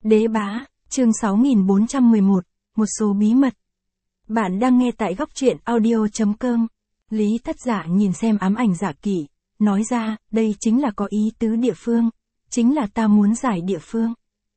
Đế bá, chương 6411, một số bí mật. Bạn đang nghe tại góc truyện audio.com. Lý Thất Dạ nhìn xem ám ảnh Dạ Kỷ, nói ra, đây chính là có ý tứ địa phương, chính là ta muốn giải địa phương.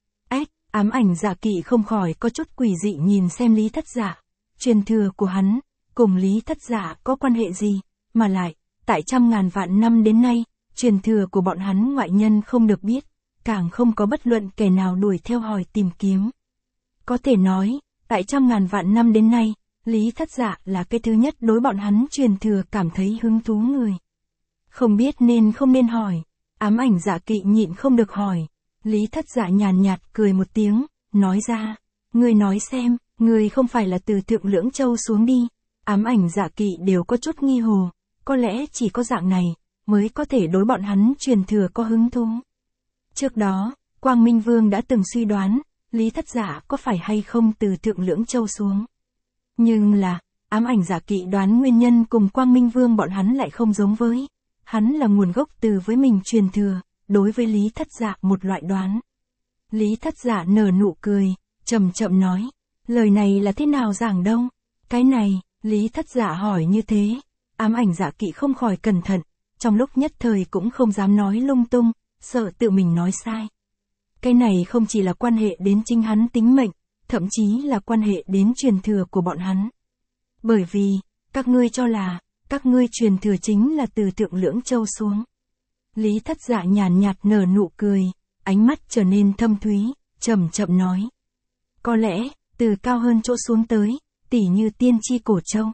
Ám ảnh Dạ Kỷ không khỏi có chút quỷ dị nhìn xem Lý Thất Dạ. Truyền thừa của hắn, cùng Lý Thất Dạ có quan hệ gì, mà lại, tại trăm ngàn vạn năm đến nay, truyền thừa của bọn hắn ngoại nhân không được biết, càng không có bất luận kẻ nào đuổi theo hỏi tìm kiếm. Có thể nói, tại trăm ngàn vạn năm đến nay, Lý Thất Dạ là cái thứ nhất đối bọn hắn truyền thừa cảm thấy hứng thú người. Không biết nên không nên hỏi, ám ảnh Dạ Kỷ nhịn không được hỏi. Lý Thất Dạ nhàn nhạt cười một tiếng, nói ra, ngươi nói xem, ngươi không phải là từ Thượng Lưỡng Châu xuống đi. Ám ảnh Dạ Kỷ đều có chút nghi hồ, có lẽ chỉ có dạng này, mới có thể đối bọn hắn truyền thừa có hứng thú. Trước đó, Quang Minh Vương đã từng suy đoán, Lý Thất Dạ có phải hay không từ Thượng Lưỡng Châu xuống. Nhưng là, ám ảnh Dạ Kỷ đoán nguyên nhân cùng Quang Minh Vương bọn hắn lại không giống với. Hắn là nguồn gốc từ với mình truyền thừa, đối với Lý Thất Dạ một loại đoán. Lý Thất Dạ nở nụ cười, chậm chậm nói, lời này là thế nào giảng đâu? Cái này, Lý Thất Dạ hỏi như thế, ám ảnh Dạ Kỷ không khỏi cẩn thận, trong lúc nhất thời cũng không dám nói lung tung, sợ tự mình nói sai. Cái này không chỉ là quan hệ đến chính hắn tính mệnh, thậm chí là quan hệ đến truyền thừa của bọn hắn. Bởi vì, các ngươi cho là, các ngươi truyền thừa chính là từ Thượng Lưỡng Châu xuống. Lý Thất Dạ nhàn nhạt nở nụ cười, ánh mắt trở nên thâm thúy, chậm chậm nói. Có lẽ, từ cao hơn chỗ xuống tới, tỉ như Tiên Tri Cổ Châu.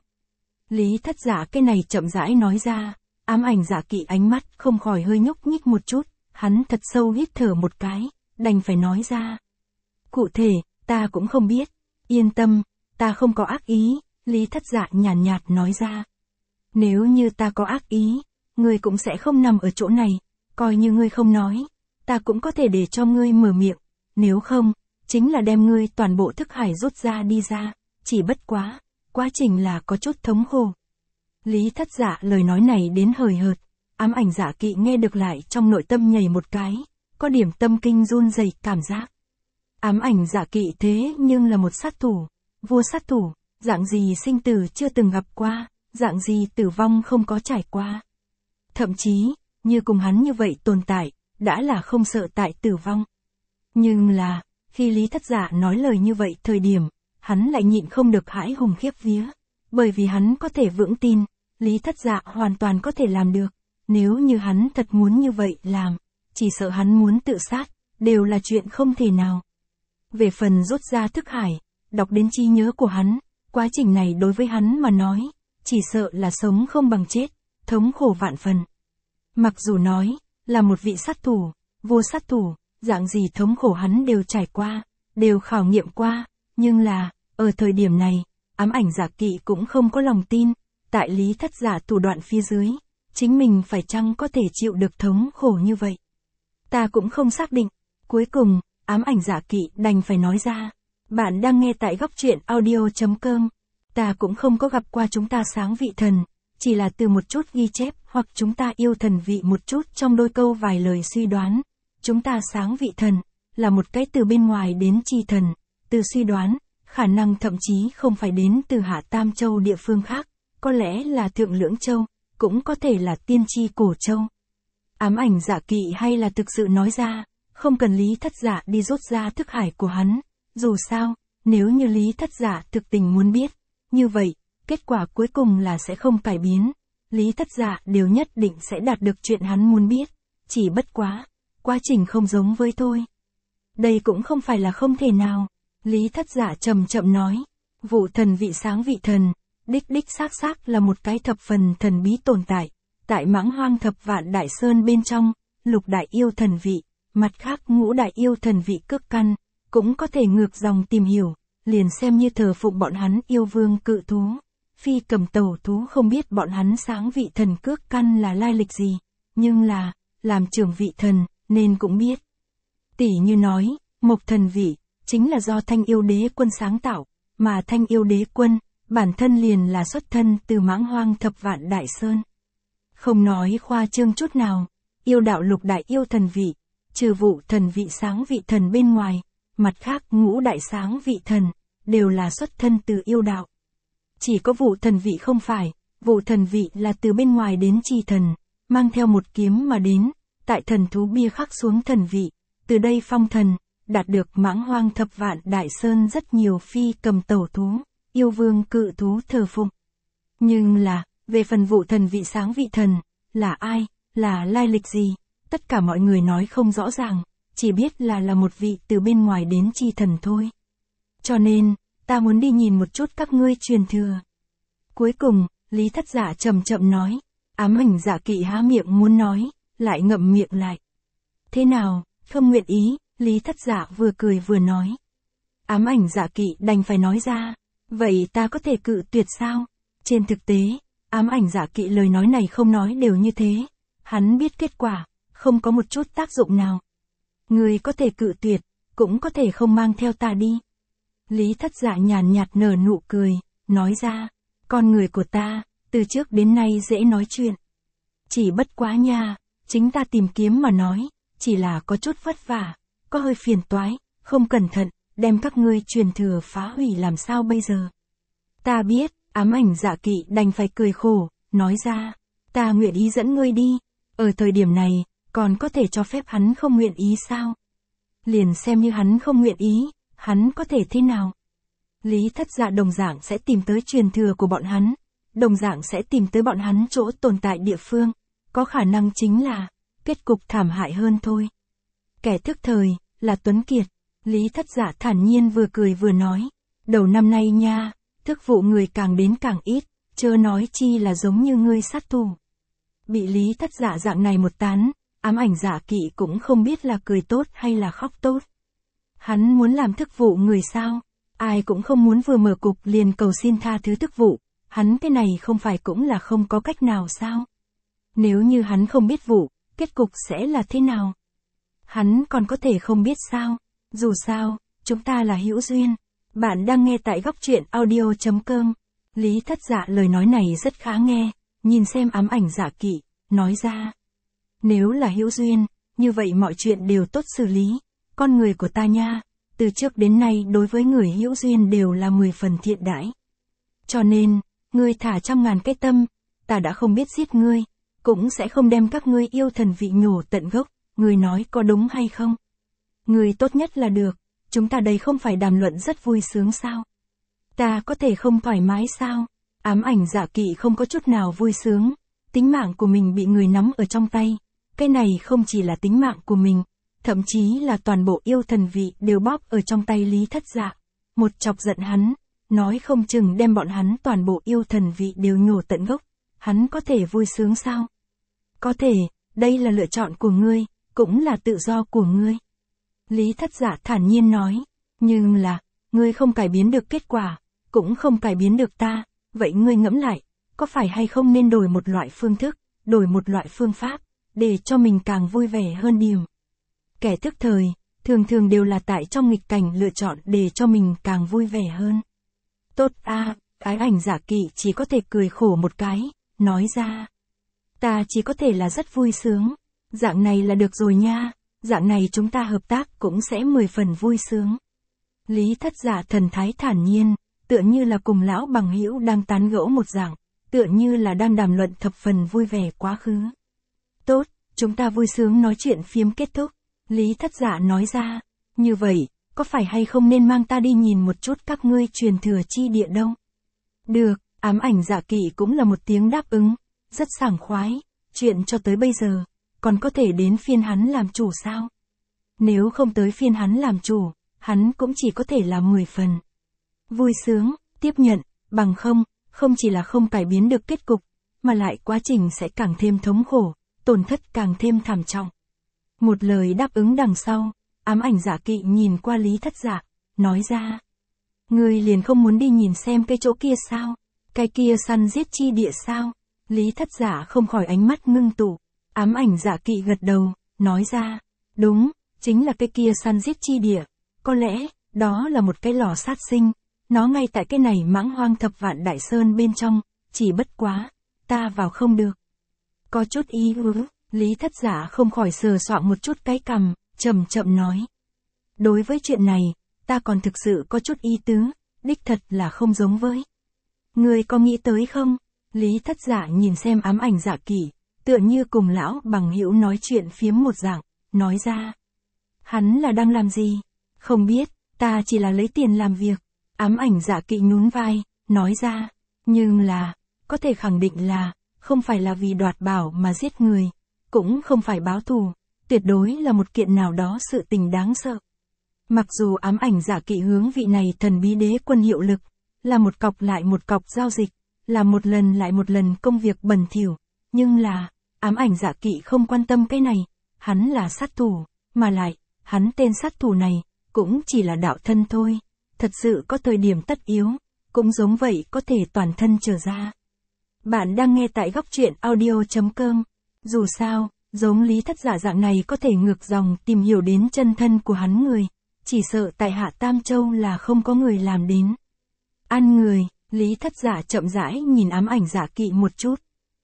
Lý Thất Dạ cái này chậm rãi nói ra, ám ảnh Dạ Kỷ ánh mắt không khỏi hơi nhúc nhích một chút, hắn thật sâu hít thở một cái, đành phải nói ra. Cụ thể, ta cũng không biết, yên tâm, ta không có ác ý, Lý Thất Dạ nhàn nhạt nói ra. Nếu như ta có ác ý, ngươi cũng sẽ không nằm ở chỗ này, coi như ngươi không nói, ta cũng có thể để cho ngươi mở miệng, nếu không, chính là đem ngươi toàn bộ thức hải rút ra đi ra, chỉ bất quá, quá trình là có chút thống khổ. Lý Thất Dạ lời nói này đến hời hợt, ám ảnh Dạ Kỷ nghe được lại trong nội tâm nhảy một cái, có điểm tâm kinh run rẩy cảm giác. Ám ảnh Dạ Kỷ thế nhưng là một sát thủ, vua sát thủ, dạng gì sinh tử chưa từng gặp qua, dạng gì tử vong không có trải qua. Thậm chí, như cùng hắn như vậy tồn tại, đã là không sợ tại tử vong. Nhưng là, khi Lý Thất Dạ nói lời như vậy thời điểm, hắn lại nhịn không được hãi hùng khiếp vía, bởi vì hắn có thể vững tin, Lý Thất Dạ hoàn toàn có thể làm được, nếu như hắn thật muốn như vậy làm, chỉ sợ hắn muốn tự sát, đều là chuyện không thể nào. Về phần rút ra thức hải, đọc đến trí nhớ của hắn, quá trình này đối với hắn mà nói, chỉ sợ là sống không bằng chết, thống khổ vạn phần. Mặc dù nói, là một vị sát thủ, vua sát thủ, dạng gì thống khổ hắn đều trải qua, đều khảo nghiệm qua, nhưng là, ở thời điểm này, ám ảnh Dạ Kỷ cũng không có lòng tin, tại Lý Thất Dạ thủ đoạn phía dưới, chính mình phải chăng có thể chịu được thống khổ như vậy. Ta cũng không xác định, cuối cùng, ám ảnh Dạ Kỷ đành phải nói ra, bạn đang nghe tại góc truyện audio.com, ta cũng không có gặp qua chúng ta sáng vị thần, chỉ là từ một chút ghi chép hoặc chúng ta yêu thần vị một chút trong đôi câu vài lời suy đoán. Chúng ta sáng vị thần, là một cái từ bên ngoài đến chi thần, từ suy đoán, khả năng thậm chí không phải đến từ Hạ Tam Châu địa phương khác, có lẽ là Thượng Lưỡng Châu, cũng có thể là Tiên Tri Cổ Châu. Ám ảnh Dạ Kỷ hay là thực sự nói ra, không cần Lý Thất Dạ đi rút ra thức hải của hắn, dù sao, nếu như Lý Thất Dạ thực tình muốn biết, như vậy, kết quả cuối cùng là sẽ không cải biến, Lý Thất Dạ đều nhất định sẽ đạt được chuyện hắn muốn biết, chỉ bất quá, quá trình không giống với thôi. Đây cũng không phải là không thể nào, Lý Thất Dạ chậm chậm nói, vụ thần vị sáng vị thần, đích xác là một cái thập phần thần bí tồn tại, tại Mãng Hoang Thập Vạn Đại Sơn bên trong, lục đại yêu thần vị, mặt khác ngũ đại yêu thần vị cước căn, cũng có thể ngược dòng tìm hiểu, liền xem như thờ phụng bọn hắn yêu vương cự thú. Phi cầm tẩu thú không biết bọn hắn sáng vị thần cước căn là lai lịch gì, nhưng là, làm trưởng vị thần, nên cũng biết. Tỷ như nói, mộc thần vị, chính là do Thanh Yêu Đế Quân sáng tạo, mà Thanh Yêu Đế Quân, bản thân liền là xuất thân từ Mãng Hoang Thập Vạn Đại Sơn. Không nói khoa trương chút nào, yêu đạo lục đại yêu thần vị, trừ vụ thần vị sáng vị thần bên ngoài, mặt khác ngũ đại sáng vị thần, đều là xuất thân từ yêu đạo. Chỉ có Vụ Thần Vị không phải, Vụ Thần Vị là từ bên ngoài đến Chi Thần, mang theo một kiếm mà đến, tại thần thú bia khắc xuống thần vị, từ đây phong thần, đạt được Mãng Hoang Thập Vạn Đại Sơn rất nhiều phi cầm tẩu thú, yêu vương cự thú thờ phụng. Nhưng là, về phần Vụ Thần Vị sáng vị thần, là ai, là lai lịch gì, tất cả mọi người nói không rõ ràng, chỉ biết là một vị từ bên ngoài đến Chi Thần thôi. Cho nên, ta muốn đi nhìn một chút các ngươi truyền thừa. Cuối cùng, Lý Thất Dạ chậm chậm nói, Ám Ảnh Dạ Kỵ há miệng muốn nói, lại ngậm miệng lại. Thế nào, không nguyện ý, Lý Thất Dạ vừa cười vừa nói. Ám Ảnh Dạ Kỵ đành phải nói ra, vậy ta có thể cự tuyệt sao? Trên thực tế, Ám Ảnh Dạ Kỵ lời nói này không nói đều như thế, hắn biết kết quả, không có một chút tác dụng nào. Ngươi có thể cự tuyệt, cũng có thể không mang theo ta đi. Lý Thất Dạ nhàn nhạt nở nụ cười, nói ra, con người của ta, từ trước đến nay dễ nói chuyện. Chỉ bất quá nha, chính ta tìm kiếm mà nói, chỉ là có chút vất vả, có hơi phiền toái, không cẩn thận, đem các ngươi truyền thừa phá hủy làm sao bây giờ. Ta biết, Ám Ảnh Dạ Kỵ đành phải cười khổ, nói ra, ta nguyện ý dẫn ngươi đi, ở thời điểm này, còn có thể cho phép hắn không nguyện ý sao? Liền xem như hắn không nguyện ý, hắn có thể thế nào? Lý Thất Dạ đồng dạng sẽ tìm tới truyền thừa của bọn hắn, đồng dạng sẽ tìm tới bọn hắn chỗ tồn tại địa phương, có khả năng chính là, kết cục thảm hại hơn thôi. Kẻ thức thời, là Tuấn Kiệt, Lý Thất Dạ thản nhiên vừa cười vừa nói, đầu năm nay nha, thức vụ người càng đến càng ít, chớ nói chi là giống như ngươi sát thủ. Bị Lý Thất Dạ dạng này một tán, Ám Ảnh Dạ Kỵ cũng không biết là cười tốt hay là khóc tốt. Hắn muốn làm thức vụ người sao? Ai cũng không muốn vừa mở cục liền cầu xin tha thứ thức vụ, hắn cái này không phải cũng là không có cách nào sao? Nếu như hắn không biết vụ, kết cục sẽ là thế nào? Hắn còn có thể không biết sao? Dù sao, chúng ta là hữu duyên. Bạn đang nghe tại góc truyện audio.com. Lý Thất Dạ lời nói này rất khá nghe, nhìn xem Ám Ảnh Dạ Kỵ, nói ra. Nếu là hữu duyên, như vậy mọi chuyện đều tốt xử lý. Con người của ta nha, từ trước đến nay đối với người hữu duyên đều là 10 phần thiện đãi. Cho nên, ngươi thả 100.000 cái tâm, ta đã không biết giết ngươi, cũng sẽ không đem các ngươi yêu thần vị nhổ tận gốc, ngươi nói có đúng hay không? Ngươi tốt nhất là được, chúng ta đây không phải đàm luận rất vui sướng sao? Ta có thể không thoải mái sao? Ám Ảnh Dạ Kỵ không có chút nào vui sướng, tính mạng của mình bị người nắm ở trong tay, cái này không chỉ là tính mạng của mình, thậm chí là toàn bộ yêu thần vị đều bóp ở trong tay Lý Thất Dạ. Một chọc giận hắn, nói không chừng đem bọn hắn toàn bộ yêu thần vị đều nhổ tận gốc, hắn có thể vui sướng sao? Có thể, đây là lựa chọn của ngươi, cũng là tự do của ngươi. Lý Thất Dạ thản nhiên nói, nhưng là, ngươi không cải biến được kết quả, cũng không cải biến được ta, vậy ngươi ngẫm lại, có phải hay không nên đổi một loại phương thức, đổi một loại phương pháp, để cho mình càng vui vẻ hơn điểm. Kẻ thức thời, thường thường đều là tại trong nghịch cảnh lựa chọn để cho mình càng vui vẻ hơn. Tốt a, Ám Ảnh Dạ Kỵ chỉ có thể cười khổ một cái, nói ra. Ta chỉ có thể là rất vui sướng, dạng này là được rồi nha, dạng này chúng ta hợp tác cũng sẽ 10 phần vui sướng. Lý Thất Dạ thần thái thản nhiên, tựa như là cùng lão bằng hữu đang tán gẫu một dạng, tựa như là đang đàm luận thập phần vui vẻ quá khứ. Tốt, chúng ta vui sướng nói chuyện phiếm kết thúc. Lý Thất Dạ nói ra, như vậy, có phải hay không nên mang ta đi nhìn một chút các ngươi truyền thừa chi địa đâu? Được, Ám Ảnh Dạ Kỵ cũng là một tiếng đáp ứng, rất sảng khoái, chuyện cho tới bây giờ, còn có thể đến phiên hắn làm chủ sao? Nếu không tới phiên hắn làm chủ, hắn cũng chỉ có thể là 10 phần. Vui sướng, tiếp nhận, bằng không chỉ là không cải biến được kết cục, mà lại quá trình sẽ càng thêm thống khổ, tổn thất càng thêm thảm trọng. Một lời đáp ứng đằng sau, Ám Ảnh Dạ Kỵ nhìn qua Lý Thất Dạ, nói ra. Ngươi liền không muốn đi nhìn xem cái chỗ kia sao? Cái kia săn giết chi địa sao? Lý Thất Dạ không khỏi ánh mắt ngưng tụ. Ám Ảnh Dạ Kỵ gật đầu, nói ra. Đúng, chính là cái kia săn giết chi địa. Có lẽ, đó là một cái lò sát sinh. Nó ngay tại cái này Mãng Hoang Thập Vạn Đại Sơn bên trong, chỉ bất quá, ta vào không được. Có chút ý ứ. Lý Thất Dạ không khỏi sờ soạng một chút cái cằm, chậm chậm nói. Đối với chuyện này, ta còn thực sự có chút ý tứ, đích thật là không giống với. Ngươi có nghĩ tới không? Lý Thất Dạ nhìn xem ám ảnh Dạ Kỷ, tựa như cùng lão bằng hữu nói chuyện phiếm một dạng, nói ra. Hắn là đang làm gì? Không biết, ta chỉ là lấy tiền làm việc. Ám ảnh Dạ Kỷ nhún vai, nói ra. Nhưng là, có thể khẳng định là, không phải là vì đoạt bảo mà giết người, cũng không phải báo thù, tuyệt đối là một kiện nào đó sự tình đáng sợ. Mặc dù ám ảnh Dạ Kỷ hướng vị này thần bí đế quân hiệu lực, là một cọc lại một cọc giao dịch, là một lần lại một lần công việc bẩn thỉu, nhưng là, ám ảnh Dạ Kỷ không quan tâm cái này, hắn là sát thủ, mà lại, hắn tên sát thủ này, cũng chỉ là đạo thân thôi, thật sự có thời điểm tất yếu, cũng giống vậy có thể toàn thân trở ra. Bạn đang nghe tại góc truyện audio.com. Dù sao, giống Lý Thất Dạ dạng này có thể ngược dòng tìm hiểu đến chân thân của hắn người, chỉ sợ tại Hạ Tam Châu là không có người làm đến. Ăn người, Lý Thất Dạ chậm rãi nhìn ám ảnh Dạ Kỷ một chút.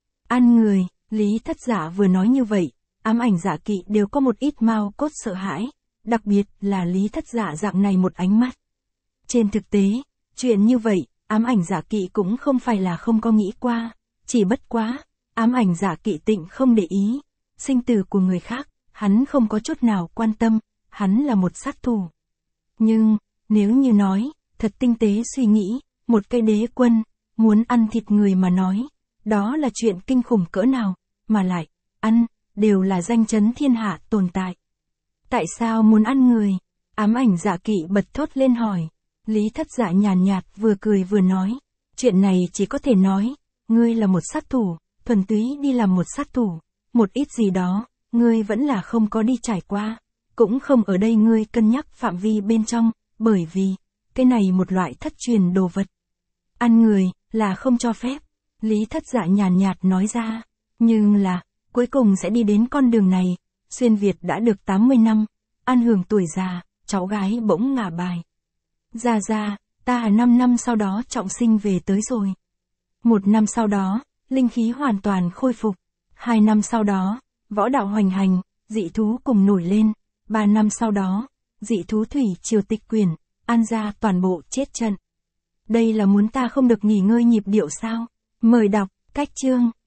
Ăn người, Lý Thất Dạ vừa nói như vậy, ám ảnh Dạ Kỷ đều có một ít mao cốt sợ hãi, đặc biệt là Lý Thất Dạ dạng này một ánh mắt. Trên thực tế, chuyện như vậy, ám ảnh Dạ Kỷ cũng không phải là không có nghĩ qua, chỉ bất quá, ám ảnh Dạ Kỷ tịnh không để ý, sinh tử của người khác, hắn không có chút nào quan tâm, hắn là một sát thủ. Nhưng, nếu như nói, thật tinh tế suy nghĩ, một cái đế quân, muốn ăn thịt người mà nói, đó là chuyện kinh khủng cỡ nào, mà lại, ăn, đều là danh chấn thiên hạ tồn tại. Tại sao muốn ăn người? Ám ảnh Dạ Kỷ bật thốt lên hỏi. Lý Thất Dạ nhàn nhạt vừa cười vừa nói, chuyện này chỉ có thể nói, ngươi là một sát thủ, thuần túy đi làm một sát thủ, một ít gì đó, ngươi vẫn là không có đi trải qua, cũng không ở đây ngươi cân nhắc phạm vi bên trong, bởi vì, cái này một loại thất truyền đồ vật. Ăn người, là không cho phép, Lý Thất Dạ nhàn nhạt nói ra, nhưng là, cuối cùng sẽ đi đến con đường này, xuyên Việt đã được 80 năm, ăn hưởng tuổi già, cháu gái bỗng ngả bài. Ra, ta 5 năm sau đó trọng sinh về tới rồi. 1 năm sau đó, linh khí hoàn toàn khôi phục. 2 năm sau đó, võ đạo hoành hành, dị thú cùng nổi lên. 3 năm sau đó, dị thú thủy triều tịch quyển, An gia toàn bộ chết trận. Đây là muốn ta không được nghỉ ngơi nhịp điệu sao? Mời đọc, cách chương.